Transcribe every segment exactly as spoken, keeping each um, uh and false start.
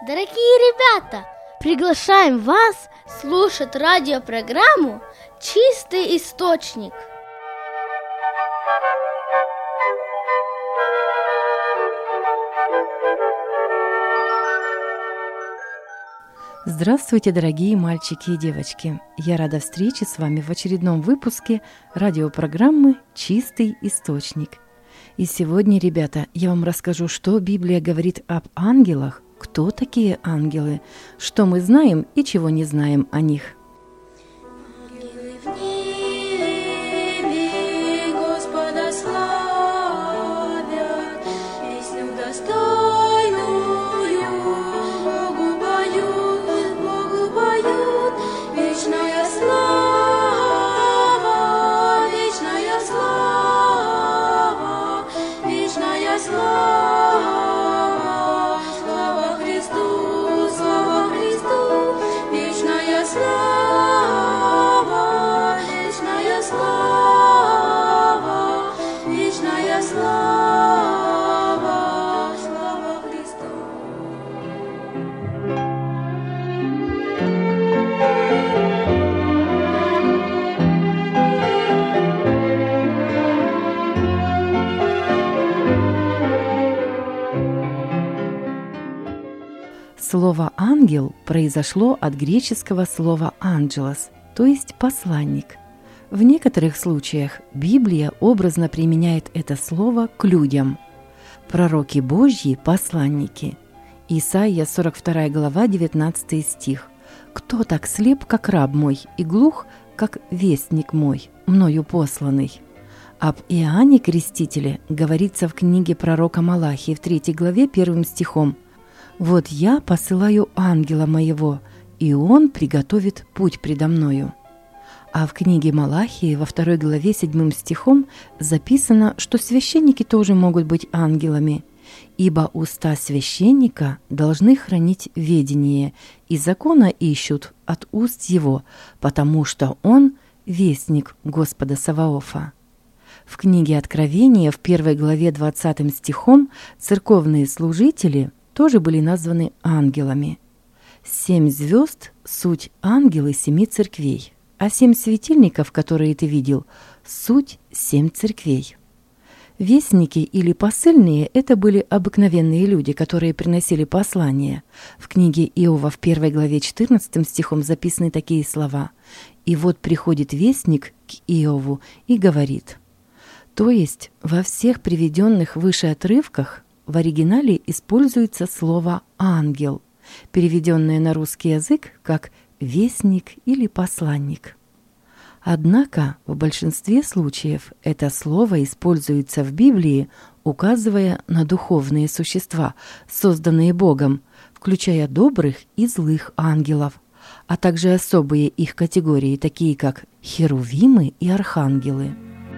Дорогие ребята, приглашаем вас слушать радиопрограмму «Чистый источник». Здравствуйте, дорогие мальчики и девочки! Я рада встрече с вами в очередном выпуске радиопрограммы «Чистый источник». И сегодня, ребята, я вам расскажу, что Библия говорит об ангелах, кто такие ангелы, что мы знаем и чего не знаем о них. Слово «ангел» произошло от греческого слова «анджелос», то есть «посланник». В некоторых случаях Библия образно применяет это слово к людям. Пророки Божьи – посланники. Исайя, сорок вторая глава, девятнадцатый стих. «Кто так слеп, как раб мой, и глух, как вестник мой, мною посланный?» Об Иоанне Крестителе говорится в книге пророка Малахии в третьей главе первым стихом. «Вот я посылаю ангела моего, и он приготовит путь предо мною». А в книге Малахии во второй главе седьмым стихом записано, что священники тоже могут быть ангелами, ибо уста священника должны хранить ведение, и закона ищут от уст его, потому что он вестник Господа Саваофа. В книге Откровения в первой главе двадцатым стихом церковные служители тоже были названы ангелами. Семь звезд – суть ангелы семи церквей, а семь светильников, которые ты видел, суть семь церквей. Вестники или посыльные – это были обыкновенные люди, которые приносили послания. В книге Иова в первой главе четырнадцатым стихом записаны такие слова: «И вот приходит вестник к Иову и говорит». То есть во всех приведенных выше отрывках в оригинале используется слово «ангел», переведенное на русский язык как «вестник» или «посланник». Однако в большинстве случаев это слово используется в Библии, указывая на духовные существа, созданные Богом, включая добрых и злых ангелов, а также особые их категории, такие как херувимы и архангелы.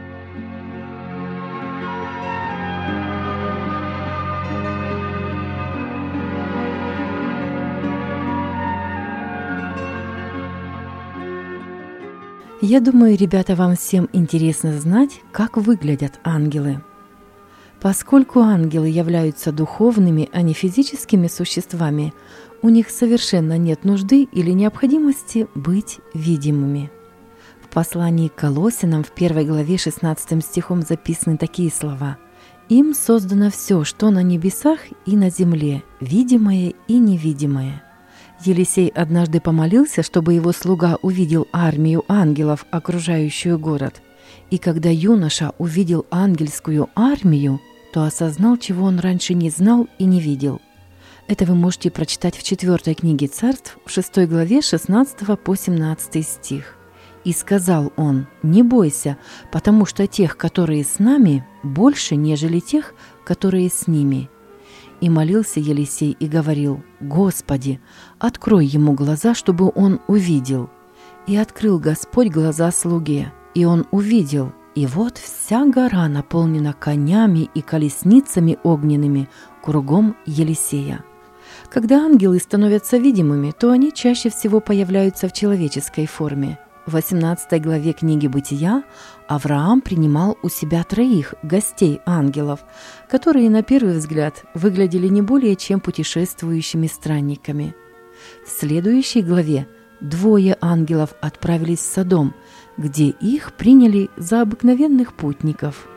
Я думаю, ребята, вам всем интересно знать, как выглядят ангелы. Поскольку ангелы являются духовными, а не физическими существами, у них совершенно нет нужды или необходимости быть видимыми. В послании к Колоссянам в первой главе шестнадцатым стихом записаны такие слова: «Им создано все, что на небесах и на земле, видимое и невидимое». Елисей однажды помолился, чтобы его слуга увидел армию ангелов, окружающую город. И когда юноша увидел ангельскую армию, то осознал, чего он раньше не знал и не видел. Это вы можете прочитать в четвертой книге Царств, в шестой главе шестнадцатого по семнадцатый стих. «И сказал он: не бойся, потому что тех, которые с нами, больше, нежели тех, которые с ними». И молился Елисей и говорил: «Господи, открой ему глаза, чтобы он увидел». И открыл Господь глаза слуге, и он увидел, и вот вся гора наполнена конями и колесницами огненными кругом Елисея. Когда ангелы становятся видимыми, то они чаще всего появляются в человеческой форме. В восемнадцатой главе книги «Бытия» Авраам принимал у себя троих гостей ангелов, которые на первый взгляд выглядели не более чем путешествующими странниками. В следующей главе двое ангелов отправились в Содом, где их приняли за обыкновенных путников.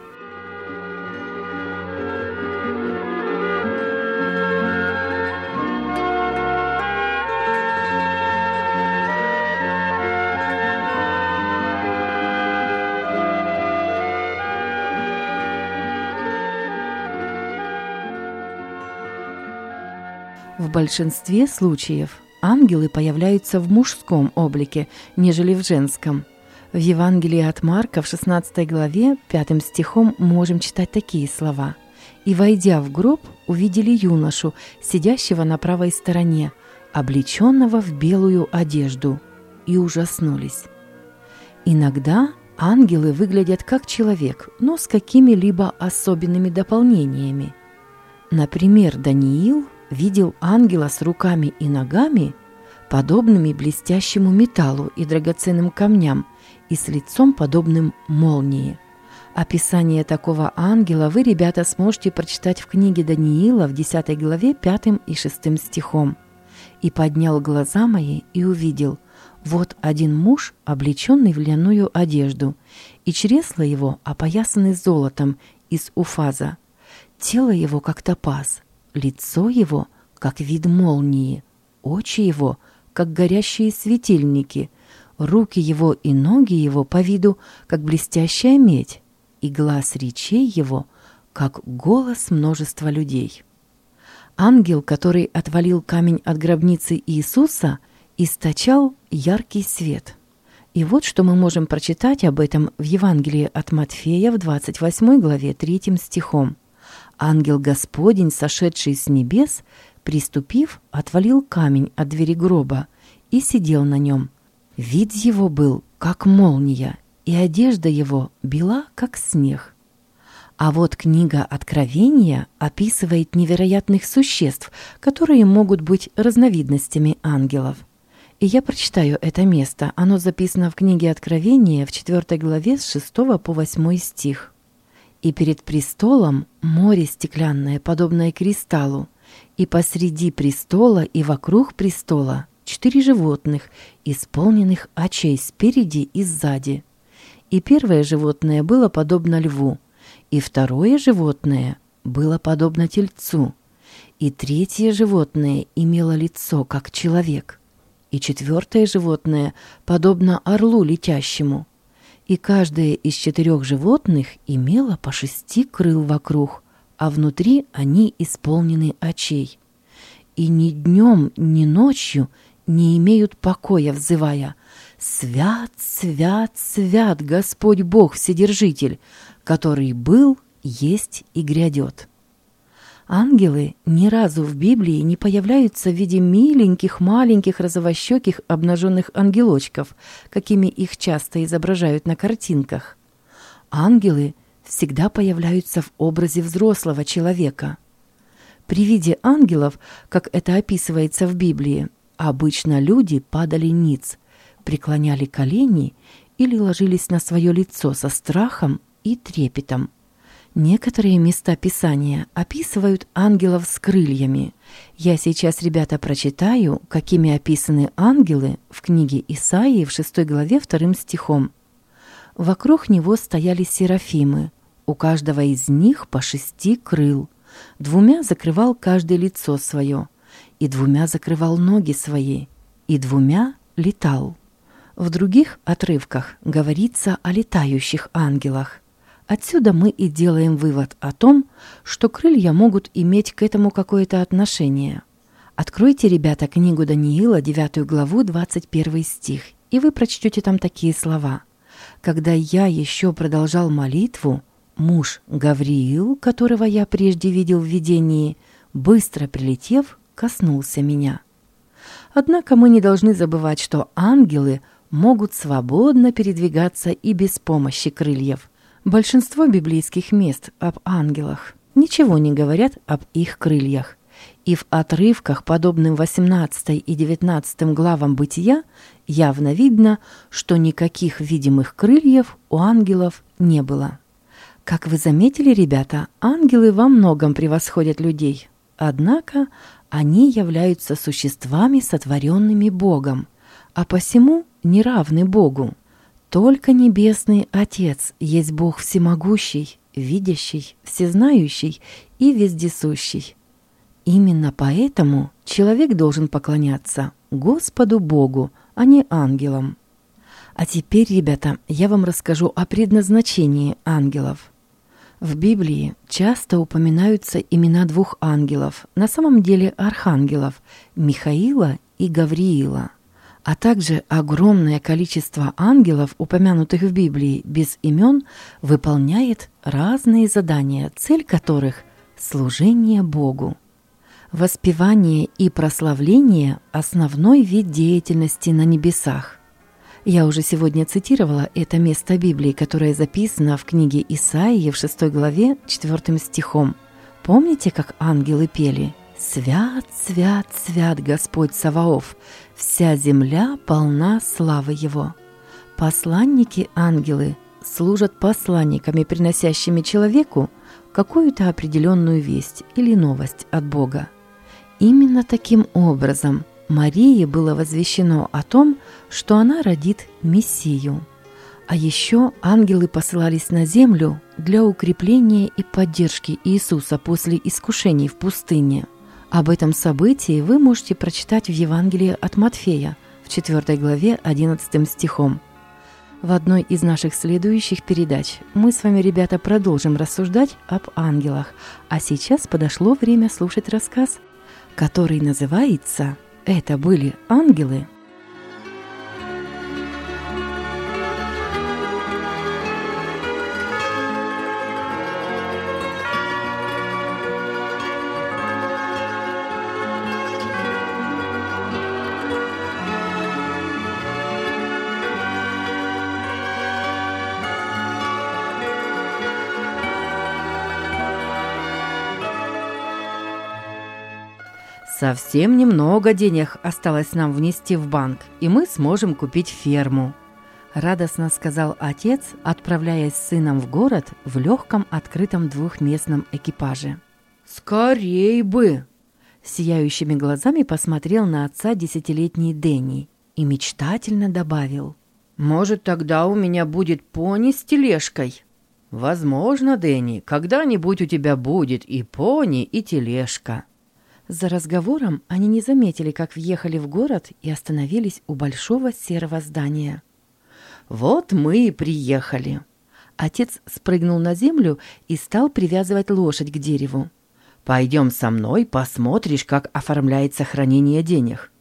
В большинстве случаев ангелы появляются в мужском облике, нежели в женском. В Евангелии от Марка в шестнадцатой главе пятым стихом можем читать такие слова. «И, войдя в гроб, увидели юношу, сидящего на правой стороне, облеченного в белую одежду, и ужаснулись». Иногда ангелы выглядят как человек, но с какими-либо особенными дополнениями. Например, Даниил видел ангела с руками и ногами, подобными блестящему металлу и драгоценным камням, и с лицом, подобным молнии. Описание такого ангела вы, ребята, сможете прочитать в книге Даниила в десятой главе пятым и шестым стихом. «И поднял глаза мои и увидел, вот один муж, облеченный в льняную одежду, и чресла его опоясаны золотом из уфаза, тело его как топаз, лицо его, как вид молнии, очи его, как горящие светильники, руки его и ноги его по виду, как блестящая медь, и глаз речей его, как голос множества людей». Ангел, который отвалил камень от гробницы Иисуса, источал яркий свет. И вот что мы можем прочитать об этом в Евангелии от Матфея в двадцать восьмой главе третьим стихом. «Ангел Господень, сошедший с небес, приступив, отвалил камень от двери гроба и сидел на нем. Вид его был, как молния, и одежда его бела, как снег». А вот книга Откровения описывает невероятных существ, которые могут быть разновидностями ангелов. И я прочитаю это место. Оно записано в книге Откровения в четвёртой главе с шестого по восьмой стих. «И перед престолом море стеклянное, подобное кристаллу, и посреди престола и вокруг престола четыре животных, исполненных очей спереди и сзади. И первое животное было подобно льву, и второе животное было подобно тельцу, и третье животное имело лицо, как человек, и четвертое животное подобно орлу летящему. И каждое из четырех животных имело по шести крыл вокруг, а внутри они исполнены очей. И ни днем, ни ночью не имеют покоя, взывая: «Свят, свят, свят Господь Бог Вседержитель, который был, есть и грядет». Ангелы ни разу в Библии не появляются в виде миленьких, маленьких, розовощеких, обнаженных ангелочков, какими их часто изображают на картинках. Ангелы всегда появляются в образе взрослого человека. При виде ангелов, как это описывается в Библии, обычно люди падали ниц, преклоняли колени или ложились на свое лицо со страхом и трепетом. Некоторые места Писания описывают ангелов с крыльями. Я сейчас, ребята, прочитаю, какими описаны ангелы в книге Исаии в шестой главе вторым стихом. «Вокруг него стояли серафимы, у каждого из них по шести крыл. Двумя закрывал каждое лицо свое, и двумя закрывал ноги свои, и двумя летал». В других отрывках говорится о летающих ангелах. Отсюда мы и делаем вывод о том, что крылья могут иметь к этому какое-то отношение. Откройте, ребята, книгу Даниила, девятую главу, двадцать первый стих, и вы прочтете там такие слова. «Когда я еще продолжал молитву, муж Гавриил, которого я прежде видел в видении, быстро прилетев, коснулся меня». Однако мы не должны забывать, что ангелы могут свободно передвигаться и без помощи крыльев. Большинство библейских мест об ангелах ничего не говорят об их крыльях. И в отрывках, подобным восемнадцатой и девятнадцатой главам Бытия, явно видно, что никаких видимых крыльев у ангелов не было. Как вы заметили, ребята, ангелы во многом превосходят людей. Однако они являются существами, сотворенными Богом, а посему не равны Богу. Только Небесный Отец есть Бог всемогущий, видящий, всезнающий и вездесущий. Именно поэтому человек должен поклоняться Господу Богу, а не ангелам. А теперь, ребята, я вам расскажу о предназначении ангелов. В Библии часто упоминаются имена двух ангелов, на самом деле архангелов, Михаила и Гавриила, а также огромное количество ангелов, упомянутых в Библии без имен, выполняет разные задания, цель которых – служение Богу. Воспевание и прославление – основной вид деятельности на небесах. Я уже сегодня цитировала это место Библии, которое записано в книге Исаии в шестой главе четвёртым стихом. Помните, как ангелы пели? «Свят, свят, свят Господь Саваоф, вся земля полна славы Его». Посланники-ангелы служат посланниками, приносящими человеку какую-то определенную весть или новость от Бога. Именно таким образом Марии было возвещено о том, что она родит Мессию. А еще ангелы посылались на землю для укрепления и поддержки Иисуса после искушений в пустыне. Об этом событии вы можете прочитать в Евангелии от Матфея в четвёртой главе одиннадцатым стихом. В одной из наших следующих передач мы с вами, ребята, продолжим рассуждать об ангелах, а сейчас подошло время слушать рассказ, который называется «Это были ангелы». Совсем немного денег осталось нам внести в банк, и мы сможем купить ферму. Радостно сказал отец, отправляясь с сыном в город в легком открытом двухместном экипаже. «Скорей бы!» Сияющими глазами посмотрел на отца десятилетний Дэнни и мечтательно добавил. «Может, тогда у меня будет пони с тележкой?» «Возможно, Дэнни, когда-нибудь у тебя будет и пони, и тележка». За разговором они не заметили, как въехали в город и остановились у большого серого здания. «Вот мы и приехали». Отец спрыгнул на землю и стал привязывать лошадь к дереву. «Пойдем со мной, посмотришь, как оформляется хранение денег».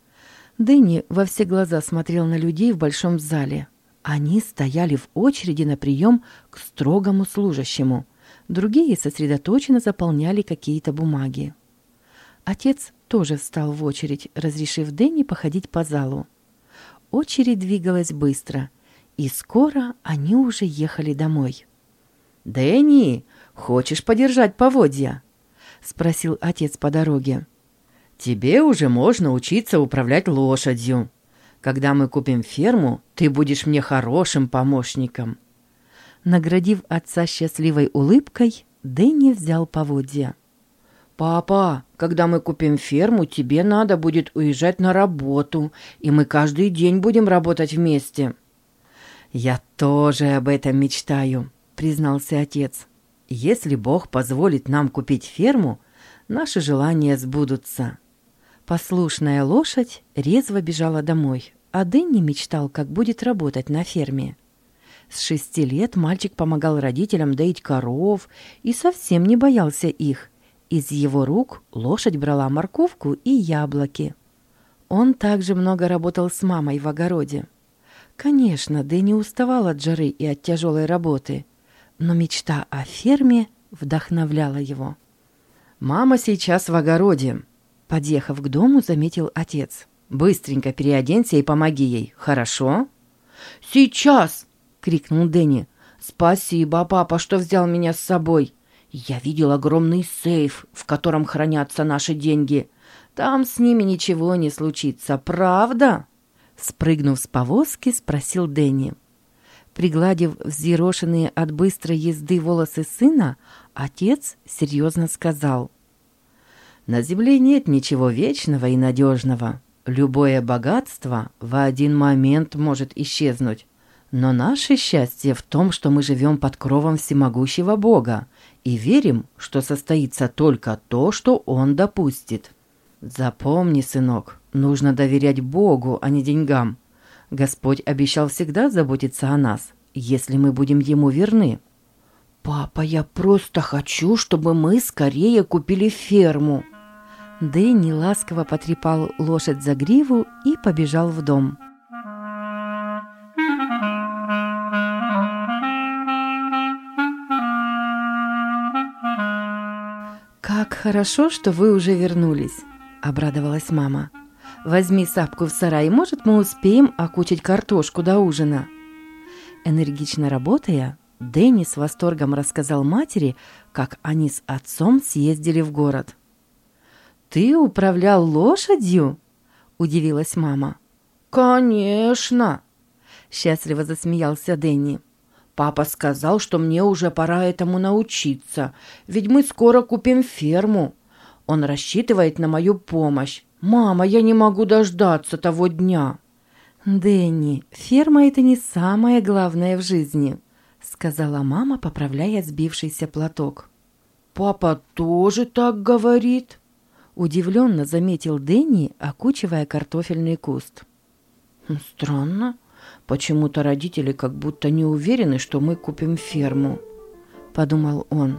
Дэнни во все глаза смотрел на людей в большом зале. Они стояли в очереди на прием к строгому служащему. Другие сосредоточенно заполняли какие-то бумаги. Отец тоже встал в очередь, разрешив Дэнни походить по залу. Очередь двигалась быстро, и скоро они уже ехали домой. «Дэнни, хочешь подержать поводья?» — спросил отец по дороге. «Тебе уже можно учиться управлять лошадью. Когда мы купим ферму, ты будешь мне хорошим помощником». Наградив отца счастливой улыбкой, Дэнни взял поводья. «Папа, когда мы купим ферму, тебе надо будет уезжать на работу, и мы каждый день будем работать вместе». «Я тоже об этом мечтаю», — признался отец. «Если Бог позволит нам купить ферму, наши желания сбудутся». Послушная лошадь резво бежала домой, а Дэнни мечтал, как будет работать на ферме. С шести лет мальчик помогал родителям доить коров и совсем не боялся их. Из его рук лошадь брала морковку и яблоки. Он также много работал с мамой в огороде. Конечно, Дэнни уставал от жары и от тяжелой работы, но мечта о ферме вдохновляла его. «Мама сейчас в огороде», — подъехав к дому, заметил отец. «Быстренько переоденься и помоги ей, хорошо?» «Сейчас!» — крикнул Дэнни. «Спасибо, папа, что взял меня с собой. Я видел огромный сейф, в котором хранятся наши деньги. Там с ними ничего не случится, правда?» Спрыгнув с повозки, спросил Дэнни. Пригладив взъерошенные от быстрой езды волосы сына, отец серьезно сказал: «На земле нет ничего вечного и надежного. Любое богатство в один момент может исчезнуть. Но наше счастье в том, что мы живем под кровом всемогущего Бога и верим, что состоится только то, что Он допустит. Запомни, сынок, нужно доверять Богу, а не деньгам. Господь обещал всегда заботиться о нас, если мы будем Ему верны». «Папа, я просто хочу, чтобы мы скорее купили ферму». Дэнни ласково потрепал лошадь за гриву и побежал в дом. «Как хорошо, что вы уже вернулись», — обрадовалась мама. «Возьми сапку в сарай, может, мы успеем окучить картошку до ужина». Энергично работая, Дэнни с восторгом рассказал матери, как они с отцом съездили в город. «Ты управлял лошадью?» – удивилась мама. «Конечно!» – счастливо засмеялся Дэнни. «Папа сказал, что мне уже пора этому научиться, ведь мы скоро купим ферму. Он рассчитывает на мою помощь. Мама, я не могу дождаться того дня». «Дэнни, ферма – это не самое главное в жизни», – сказала мама, поправляя сбившийся платок. «Папа тоже так говорит?» – удивленно заметил Дэнни, окучивая картофельный куст. «Странно. Почему-то родители как будто не уверены, что мы купим ферму», – подумал он.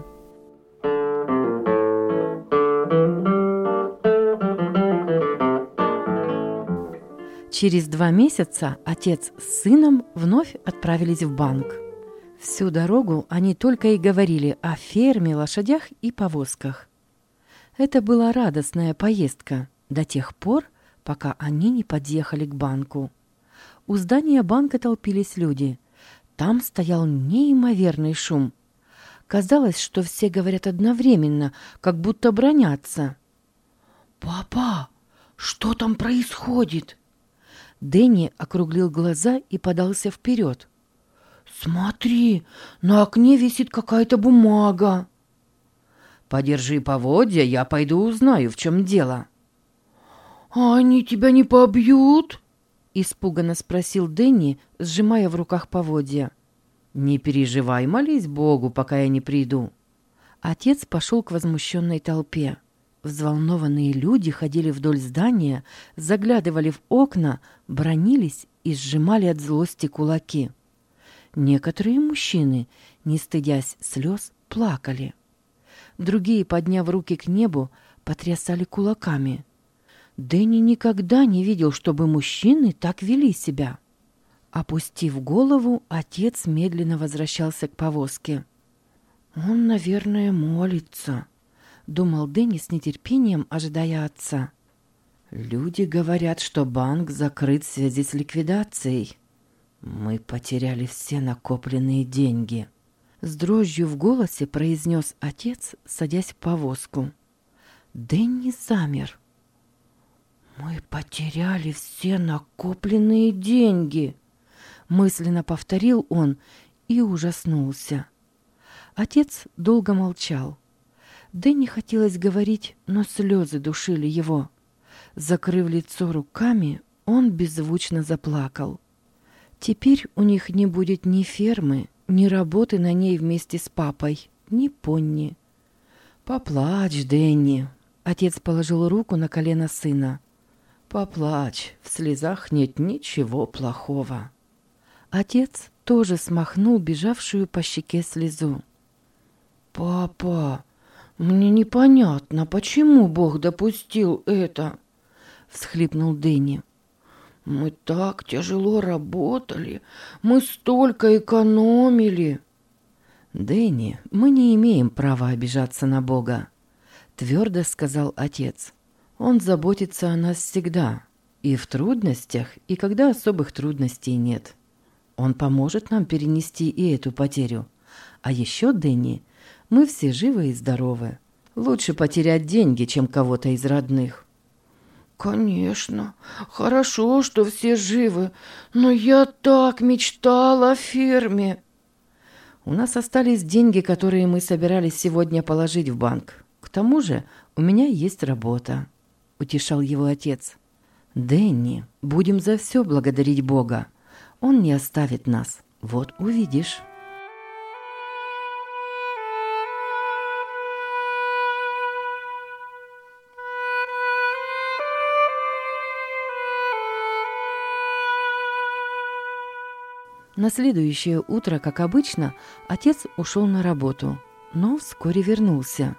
Через два месяца отец с сыном вновь отправились в банк. Всю дорогу они только и говорили о ферме, лошадях и повозках. Это была радостная поездка до тех пор, пока они не подъехали к банку. У здания банка толпились люди. Там стоял неимоверный шум. Казалось, что все говорят одновременно, как будто бранятся. «Папа, что там происходит?» Дэнни округлил глаза и подался вперед. «Смотри, на окне висит какая-то бумага». «Подержи поводья, я пойду узнаю, в чем дело». «А они тебя не побьют?» – испуганно спросил Дэнни, сжимая в руках поводья. «Не переживай, молись Богу, пока я не приду». Отец пошел к возмущенной толпе. Взволнованные люди ходили вдоль здания, заглядывали в окна, бранились и сжимали от злости кулаки. Некоторые мужчины, не стыдясь слез, плакали. Другие, подняв руки к небу, потрясали кулаками. Дэнни никогда не видел, чтобы мужчины так вели себя. Опустив голову, отец медленно возвращался к повозке. «Он, наверное, молится», — думал Дэнни с нетерпением, ожидая отца. «Люди говорят, что банк закрыт в связи с ликвидацией. Мы потеряли все накопленные деньги», — с дрожью в голосе произнес отец, садясь в повозку. Дэнни замер. «Мы потеряли все накопленные деньги», — мысленно повторил он и ужаснулся. Отец долго молчал. Дэнни хотелось говорить, но слезы душили его. Закрыв лицо руками, он беззвучно заплакал. Теперь у них не будет ни фермы, ни работы на ней вместе с папой, ни Понни. «Поплачь, Дэнни», — отец положил руку на колено сына. «Поплачь, в слезах нет ничего плохого». Отец тоже смахнул бежавшую по щеке слезу. «Папа, мне непонятно, почему Бог допустил это?» — всхлипнул Дэнни. «Мы так тяжело работали, мы столько экономили». «Дэнни, мы не имеем права обижаться на Бога», — твердо сказал отец. «Он заботится о нас всегда, и в трудностях, и когда особых трудностей нет. Он поможет нам перенести и эту потерю. А еще, Дэнни, Мы все живы и здоровы. Лучше потерять деньги, чем кого-то из родных». «Конечно, хорошо, что все живы, но я так мечтала о ферме». «У нас остались деньги, которые мы собирались сегодня положить в банк. К тому же у меня есть работа», — утешал его отец. «Дэнни, будем за все благодарить Бога. Он не оставит нас. Вот увидишь». На следующее утро, как обычно, отец ушел на работу, но вскоре вернулся.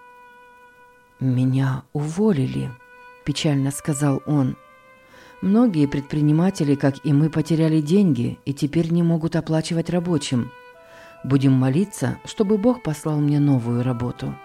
«Меня уволили», – печально сказал он. «Многие предприниматели, как и мы, потеряли деньги и теперь не могут оплачивать рабочим. Будем молиться, чтобы Бог послал мне новую работу».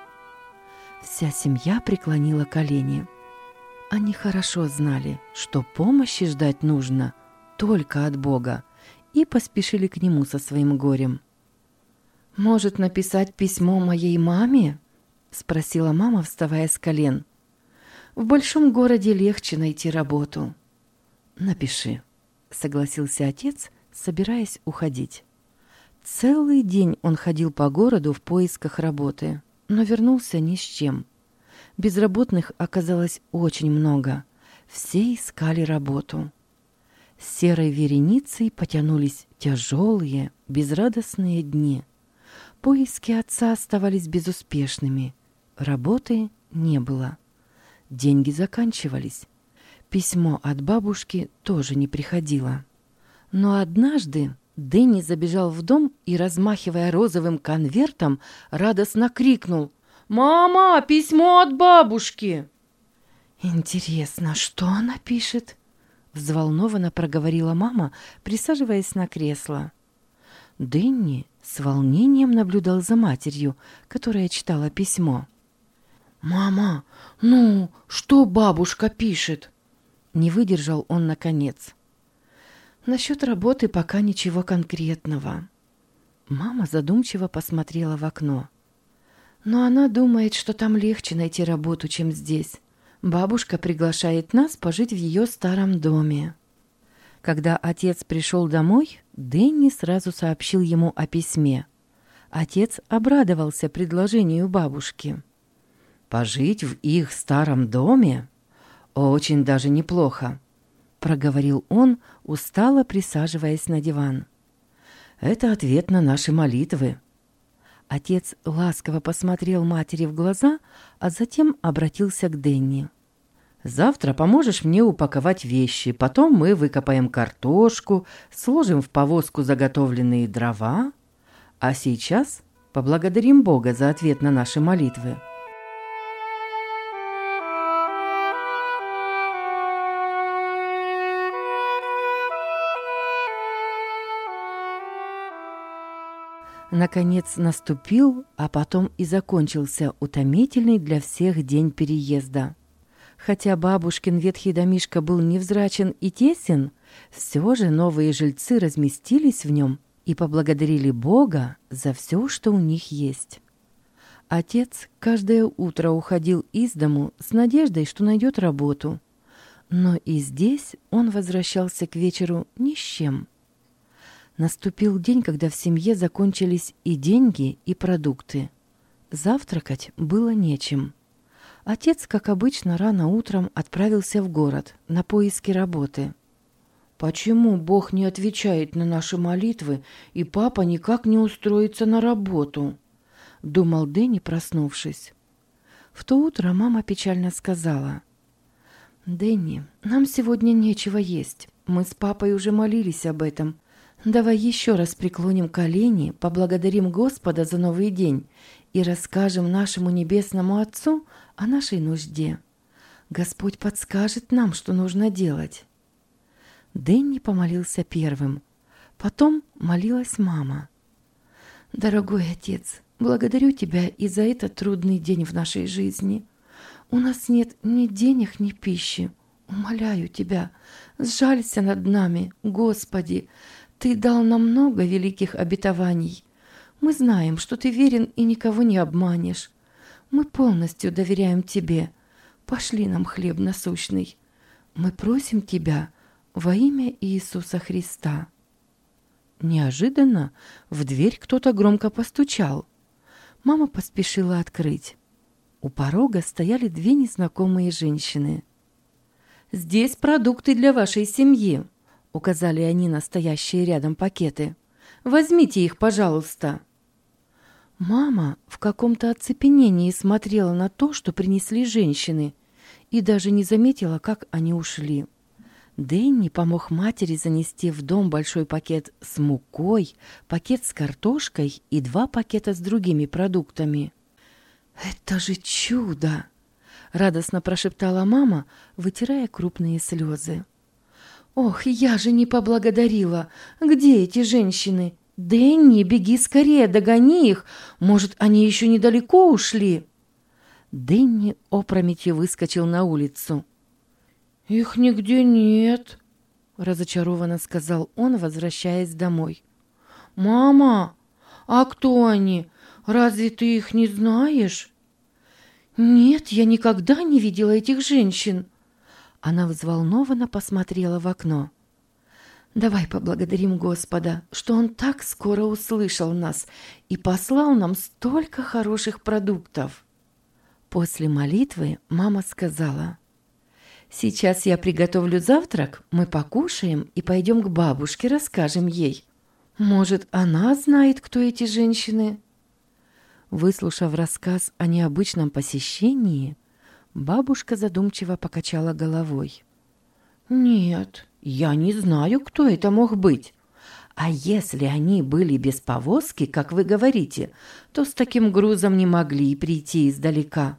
Вся семья преклонила колени. Они хорошо знали, что помощи ждать нужно только от Бога, и поспешили к нему со своим горем. «Может, написать письмо моей маме?» – спросила мама, вставая с колен. «В большом городе легче найти работу». «Напиши», – согласился отец, собираясь уходить. Целый день он ходил по городу в поисках работы, но вернулся ни с чем. Безработных оказалось очень много. Все искали работу. Серой вереницей потянулись тяжелые, безрадостные дни. Поиски отца оставались безуспешными. Работы не было. Деньги заканчивались. Письмо от бабушки тоже не приходило. Но однажды Дэнни забежал в дом и, размахивая розовым конвертом, радостно крикнул: «Мама, письмо от бабушки!» «Интересно, что она пишет?» — взволнованно проговорила мама, присаживаясь на кресло. Дэнни с волнением наблюдал за матерью, которая читала письмо. «Мама, ну, что бабушка пишет?» Не выдержал он наконец. «Насчет работы пока ничего конкретного». Мама задумчиво посмотрела в окно. «Но она думает, что там легче найти работу, чем здесь. Бабушка приглашает нас пожить в ее старом доме». Когда отец пришел домой, Дэнни сразу сообщил ему о письме. Отец обрадовался предложению бабушки. «Пожить в их старом доме? Очень даже неплохо», — проговорил он, устало присаживаясь на диван. «Это ответ на наши молитвы». Отец ласково посмотрел матери в глаза, а затем обратился к Дэнни. «Завтра поможешь мне упаковать вещи, потом мы выкопаем картошку, сложим в повозку заготовленные дрова, а сейчас поблагодарим Бога за ответ на наши молитвы». Наконец наступил, а потом и закончился утомительный для всех день переезда. Хотя бабушкин ветхий домишко был невзрачен и тесен, все же новые жильцы разместились в нем и поблагодарили Бога за все, что у них есть. Отец каждое утро уходил из дому с надеждой, что найдет работу. Но и здесь он возвращался к вечеру ни с чем. Наступил день, когда в семье закончились и деньги, и продукты. Завтракать было нечем. Отец, как обычно, рано утром отправился в город на поиски работы. «Почему Бог не отвечает на наши молитвы, и папа никак не устроится на работу?» — думал Дэнни, проснувшись. В то утро мама печально сказала: «Дэнни, нам сегодня нечего есть. Мы с папой уже молились об этом. Давай еще раз преклоним колени, поблагодарим Господа за новый день и расскажем нашему Небесному Отцу о нашей нужде. Господь подскажет нам, что нужно делать». Дэнни помолился первым. Потом молилась мама. «Дорогой отец, благодарю тебя и за этот трудный день в нашей жизни. У нас нет ни денег, ни пищи. Умоляю тебя, сжалься над нами, Господи. Ты дал нам много великих обетований. Мы знаем, что ты верен и никого не обманешь. Мы полностью доверяем тебе. Пошли нам хлеб насущный. Мы просим тебя во имя Иисуса Христа». Неожиданно в дверь кто-то громко постучал. Мама поспешила открыть. У порога стояли две незнакомые женщины. «Здесь продукты для вашей семьи», — указали они на стоящие рядом пакеты. «Возьмите их, пожалуйста». Мама в каком-то оцепенении смотрела на то, что принесли женщины, и даже не заметила, как они ушли. Дэнни помог матери занести в дом большой пакет с мукой, пакет с картошкой и два пакета с другими продуктами. «Это же чудо!» — радостно прошептала мама, вытирая крупные слезы. «Ох, я же не поблагодарила! Где эти женщины? Дэнни, беги скорее, догони их! Может, они еще недалеко ушли?» Дэнни опрометью выскочил на улицу. «Их нигде нет», — разочарованно сказал он, возвращаясь домой. «Мама, а кто они? Разве ты их не знаешь?» «Нет, я никогда не видела этих женщин». Она взволнованно посмотрела в окно. «Давай поблагодарим Господа, что Он так скоро услышал нас и послал нам столько хороших продуктов». После молитвы мама сказала: «Сейчас я приготовлю завтрак, мы покушаем и пойдем к бабушке, расскажем ей. Может, она знает, кто эти женщины?» Выслушав рассказ о необычном посещении, бабушка задумчиво покачала головой. «Нет, я не знаю, кто это мог быть. А если они были без повозки, как вы говорите, то с таким грузом не могли прийти издалека.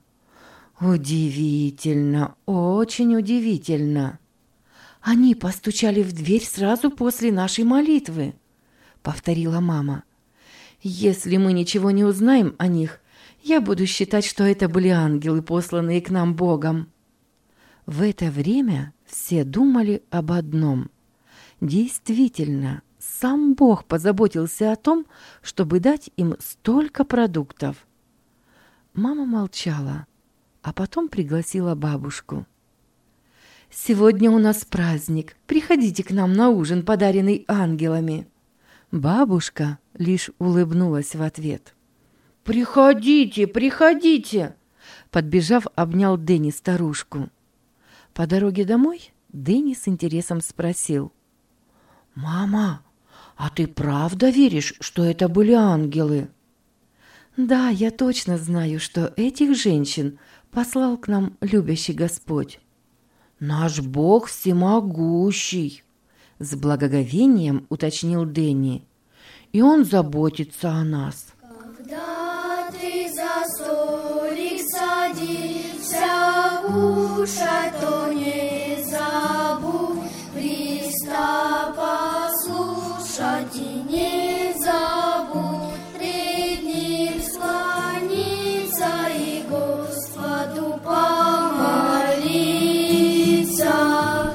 Удивительно, очень удивительно. Они постучали в дверь сразу после нашей молитвы», — повторила мама. «Если мы ничего не узнаем о них, я буду считать, что это были ангелы, посланные к нам Богом». В это время все думали об одном. Действительно, сам Бог позаботился о том, чтобы дать им столько продуктов. Мама молчала, а потом пригласила бабушку. «Сегодня у нас праздник. Приходите к нам на ужин, подаренный ангелами». Бабушка лишь улыбнулась в ответ. «Приходите, приходите!» Подбежав, обнял Дэнни старушку. По дороге домой Дэнни с интересом спросил: «Мама, а ты правда веришь, что это были ангелы?» «Да, я точно знаю, что этих женщин послал к нам любящий Господь». «Наш Бог всемогущий», — с благоговением уточнил Дэнни. «И Он заботится о нас». Когда ты за столик садишься кушать, то не забудь Христа послушать и не забудь пред Ним склониться и Господу помолиться.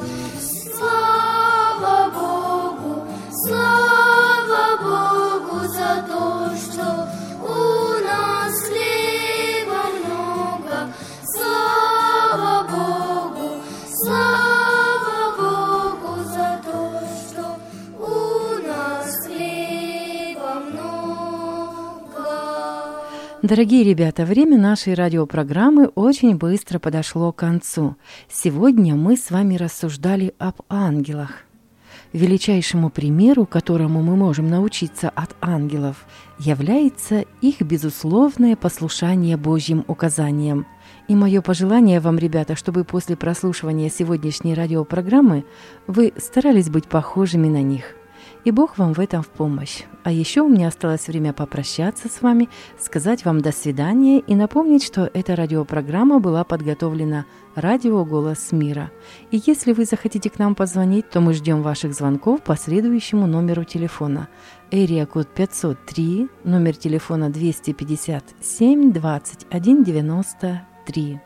Слава Богу, слава Богу за то, что у нас хлеба много. Слава Богу, слава Богу за то, что у нас хлеба много. Дорогие ребята, время нашей радиопрограммы очень быстро подошло к концу. Сегодня мы с вами рассуждали об ангелах. Величайшему примеру, которому мы можем научиться от ангелов, является их безусловное послушание Божьим указаниям. И мое пожелание вам, ребята, чтобы после прослушивания сегодняшней радиопрограммы вы старались быть похожими на них. И Бог вам в этом в помощь. А еще у меня осталось время попрощаться с вами, сказать вам до свидания и напомнить, что эта радиопрограмма была подготовлена радио «Голос мира». И если вы захотите к нам позвонить, то мы ждем ваших звонков по следующему номеру телефона. Эрия-код пятьсот три, номер телефона двести пятьдесят семь двадцать один девяносто три.